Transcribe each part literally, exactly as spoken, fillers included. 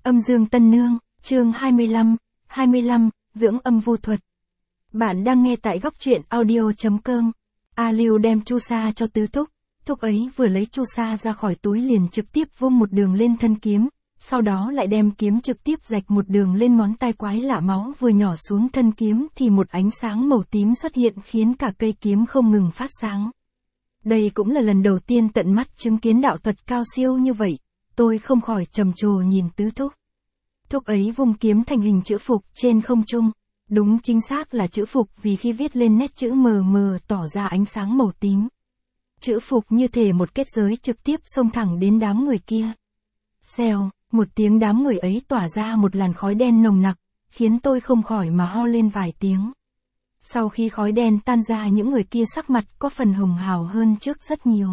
Âm dương tân nương, chương hai mươi lăm, hai mươi lăm, dưỡng âm vu thuật. Bạn đang nghe tại góc truyện audio.com. A Lưu đem chu sa cho Tứ Thúc, Thúc ấy vừa lấy chu sa ra khỏi túi liền trực tiếp vung một đường lên thân kiếm, sau đó lại đem kiếm trực tiếp rạch một đường lên ngón tay. Quái lạ, máu vừa nhỏ xuống thân kiếm thì một ánh sáng màu tím xuất hiện khiến cả cây kiếm không ngừng phát sáng. Đây cũng là lần đầu tiên tận mắt chứng kiến đạo thuật cao siêu như vậy, tôi không khỏi trầm trồ nhìn Tứ Thúc. Thúc ấy vung kiếm thành hình chữ phục trên không trung, đúng chính xác là chữ phục vì khi viết lên nét chữ mờ mờ tỏ ra ánh sáng màu tím. Chữ phục như thể một kết giới trực tiếp xông thẳng đến đám người kia. Xèo, một tiếng, đám người ấy tỏa ra một làn khói đen nồng nặc, khiến tôi không khỏi mà ho lên vài tiếng. Sau khi khói đen tan ra, những người kia sắc mặt có phần hồng hào hơn trước rất nhiều.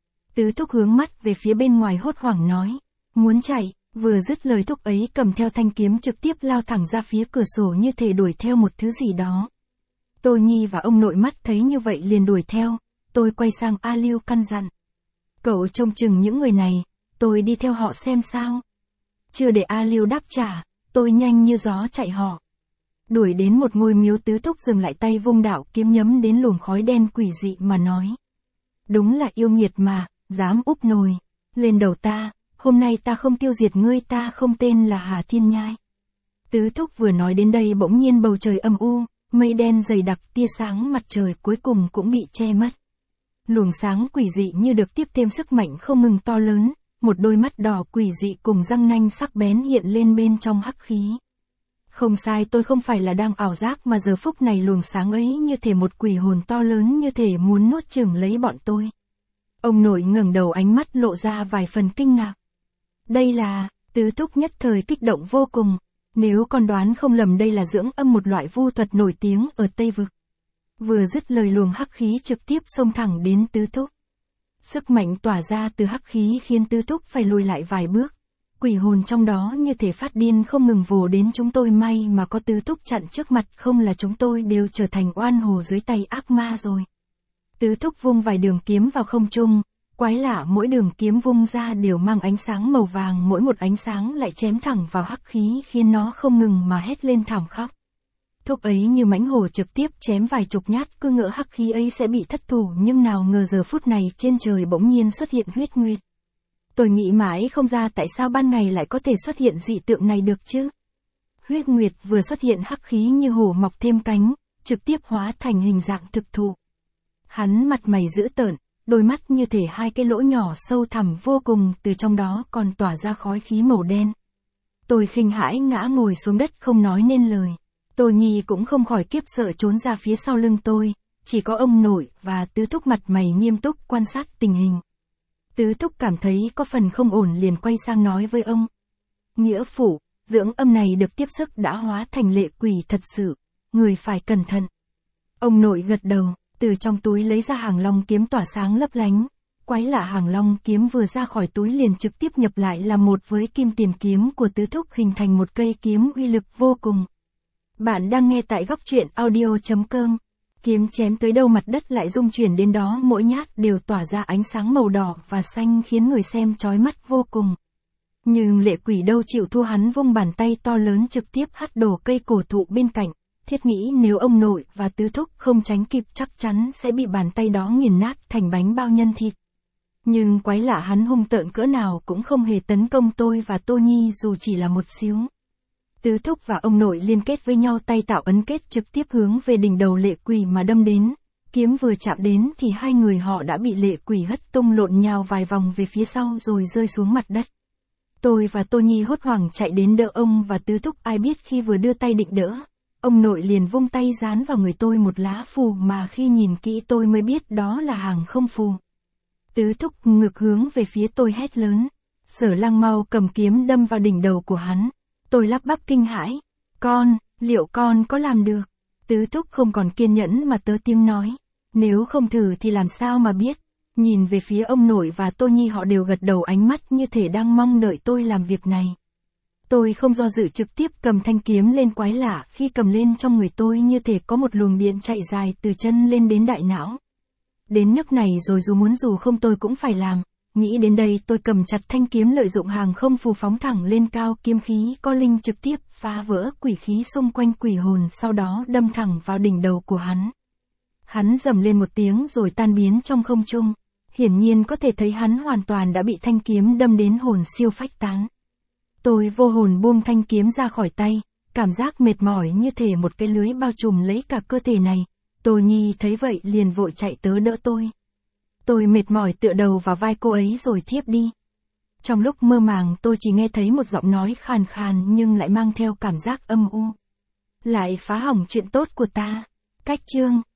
Tứ Thúc hướng mắt về phía bên ngoài hốt hoảng nói, muốn chạy, vừa dứt lời Thúc ấy cầm theo thanh kiếm trực tiếp lao thẳng ra phía cửa sổ như thể đuổi theo một thứ gì đó. Tô Nhi và ông nội mắt thấy như vậy liền đuổi theo, tôi quay sang A Lưu căn dặn. Cậu trông chừng những người này, tôi đi theo họ xem sao. Chưa để A Lưu đáp trả, tôi nhanh như gió chạy họ. Đuổi đến một ngôi miếu, Tứ Thúc dừng lại tay vung đạo kiếm nhắm đến luồng khói đen quỷ dị mà nói. Đúng là yêu nghiệt mà, dám úp nồi lên đầu ta, hôm nay ta không tiêu diệt ngươi, ta không tên là Hà Thiên Nhai. Tứ Thúc vừa nói đến đây bỗng nhiên bầu trời âm u, mây đen dày đặc, tia sáng mặt trời cuối cùng cũng bị che mất. Luồng sáng quỷ dị như được tiếp thêm sức mạnh không ngừng to lớn, một đôi mắt đỏ quỷ dị cùng răng nanh sắc bén hiện lên bên trong hắc khí. Không sai, tôi không phải là đang ảo giác mà giờ phút này luồng sáng ấy như thể một quỷ hồn to lớn như thể muốn nuốt chửng lấy bọn tôi. Ông nội ngẩng đầu, ánh mắt lộ ra vài phần kinh ngạc. Đây là, Tứ Thúc nhất thời kích động vô cùng, nếu con đoán không lầm đây là dưỡng âm, một loại vu thuật nổi tiếng ở Tây Vực. Vừa dứt lời luồng hắc khí trực tiếp xông thẳng đến Tứ Thúc. Sức mạnh tỏa ra từ hắc khí khiến Tứ Thúc phải lùi lại vài bước. Quỷ hồn trong đó như thể phát điên không ngừng vồ đến chúng tôi, may mà có Tứ Thúc chặn trước mặt, không là chúng tôi đều trở thành oan hồn dưới tay ác ma rồi. Tứ Thúc vung vài đường kiếm vào không trung, quái lạ, mỗi đường kiếm vung ra đều mang ánh sáng màu vàng, mỗi một ánh sáng lại chém thẳng vào hắc khí khiến nó không ngừng mà hét lên thảm khóc. Thúc ấy như mãnh hổ trực tiếp chém vài chục nhát, cứ ngỡ hắc khí ấy sẽ bị thất thủ, nhưng nào ngờ giờ phút này trên trời bỗng nhiên xuất hiện huyết nguyệt. Tôi nghĩ mãi không ra tại sao ban ngày lại có thể xuất hiện dị tượng này được chứ. Huyết nguyệt vừa xuất hiện, hắc khí như hổ mọc thêm cánh, trực tiếp hóa thành hình dạng thực thụ. Hắn mặt mày dữ tợn, đôi mắt như thể hai cái lỗ nhỏ sâu thẳm vô cùng, từ trong đó còn tỏa ra khói khí màu đen. Tôi khinh hãi ngã ngồi xuống đất không nói nên lời. Tô Nhi cũng không khỏi kiếp sợ trốn ra phía sau lưng tôi, chỉ có ông nội và Tứ Thúc mặt mày nghiêm túc quan sát tình hình. Tứ Thúc cảm thấy có phần không ổn liền quay sang nói với ông. Nghĩa phụ, dưỡng âm này được tiếp sức đã hóa thành lệ quỷ thật sự, người phải cẩn thận. Ông nội gật đầu, từ trong túi lấy ra Hàng Long kiếm tỏa sáng lấp lánh. Quái lạ, Hàng Long kiếm vừa ra khỏi túi liền trực tiếp nhập lại là một với kim tiền kiếm của Tứ Thúc, hình thành một cây kiếm uy lực vô cùng. Bạn đang nghe tại góc truyện audio.com. Kiếm chém tới đâu mặt đất lại rung chuyển đến đó, mỗi nhát đều tỏa ra ánh sáng màu đỏ và xanh khiến người xem chói mắt vô cùng. Nhưng lệ quỷ đâu chịu thua, hắn vung bàn tay to lớn trực tiếp hất đổ cây cổ thụ bên cạnh. Thiết nghĩ nếu ông nội và Tứ Thúc không tránh kịp chắc chắn sẽ bị bàn tay đó nghiền nát thành bánh bao nhân thịt. Nhưng quái lạ, hắn hung tợn cỡ nào cũng không hề tấn công tôi và Tô Nhi dù chỉ là một xíu. Tứ Thúc và ông nội liên kết với nhau, tay tạo ấn kết trực tiếp hướng về đỉnh đầu lệ quỷ mà đâm đến. Kiếm vừa chạm đến thì hai người họ đã bị lệ quỷ hất tung lộn nhào vài vòng về phía sau rồi rơi xuống mặt đất. Tôi và Tô Nhi hốt hoảng chạy đến đỡ ông và Tứ Thúc, ai biết khi vừa đưa tay định đỡ, ông nội liền vung tay dán vào người tôi một lá phù mà khi nhìn kỹ tôi mới biết đó là hàng không phù. Tứ Thúc ngược hướng về phía tôi hét lớn. Sở Lăng mau cầm kiếm đâm vào đỉnh đầu của hắn. Tôi lắp bắp kinh hãi. Con, liệu con có làm được? Tứ Thúc không còn kiên nhẫn mà tớ tiếng nói. Nếu không thử thì làm sao mà biết? Nhìn về phía ông nội và Tô Nhi, họ đều gật đầu, ánh mắt như thể đang mong đợi tôi làm việc này. Tôi không do dự trực tiếp cầm thanh kiếm lên. Quái lạ, khi cầm lên trong người tôi như thể có một luồng điện chạy dài từ chân lên đến đại não. Đến nước này rồi dù muốn dù không tôi cũng phải làm. nghĩ đến đây tôi cầm chặt thanh kiếm lợi dụng hàng không phù phóng thẳng lên cao, kiếm khí có linh trực tiếp phá vỡ quỷ khí xung quanh quỷ hồn, sau đó đâm thẳng vào đỉnh đầu của hắn. Hắn rầm lên một tiếng rồi tan biến trong không trung. Hiển nhiên có thể thấy hắn hoàn toàn đã bị thanh kiếm đâm đến hồn siêu phách tán. Tôi vô hồn buông thanh kiếm ra khỏi tay, cảm giác mệt mỏi như thể một cái lưới bao trùm lấy cả cơ thể này. Tô Nhi thấy vậy liền vội chạy tới đỡ tôi. Tôi mệt mỏi tựa đầu vào vai cô ấy rồi thiếp đi. Trong lúc mơ màng tôi chỉ nghe thấy một giọng nói khàn khàn nhưng lại mang theo cảm giác âm u. Lại phá hỏng chuyện tốt của ta. Cách chương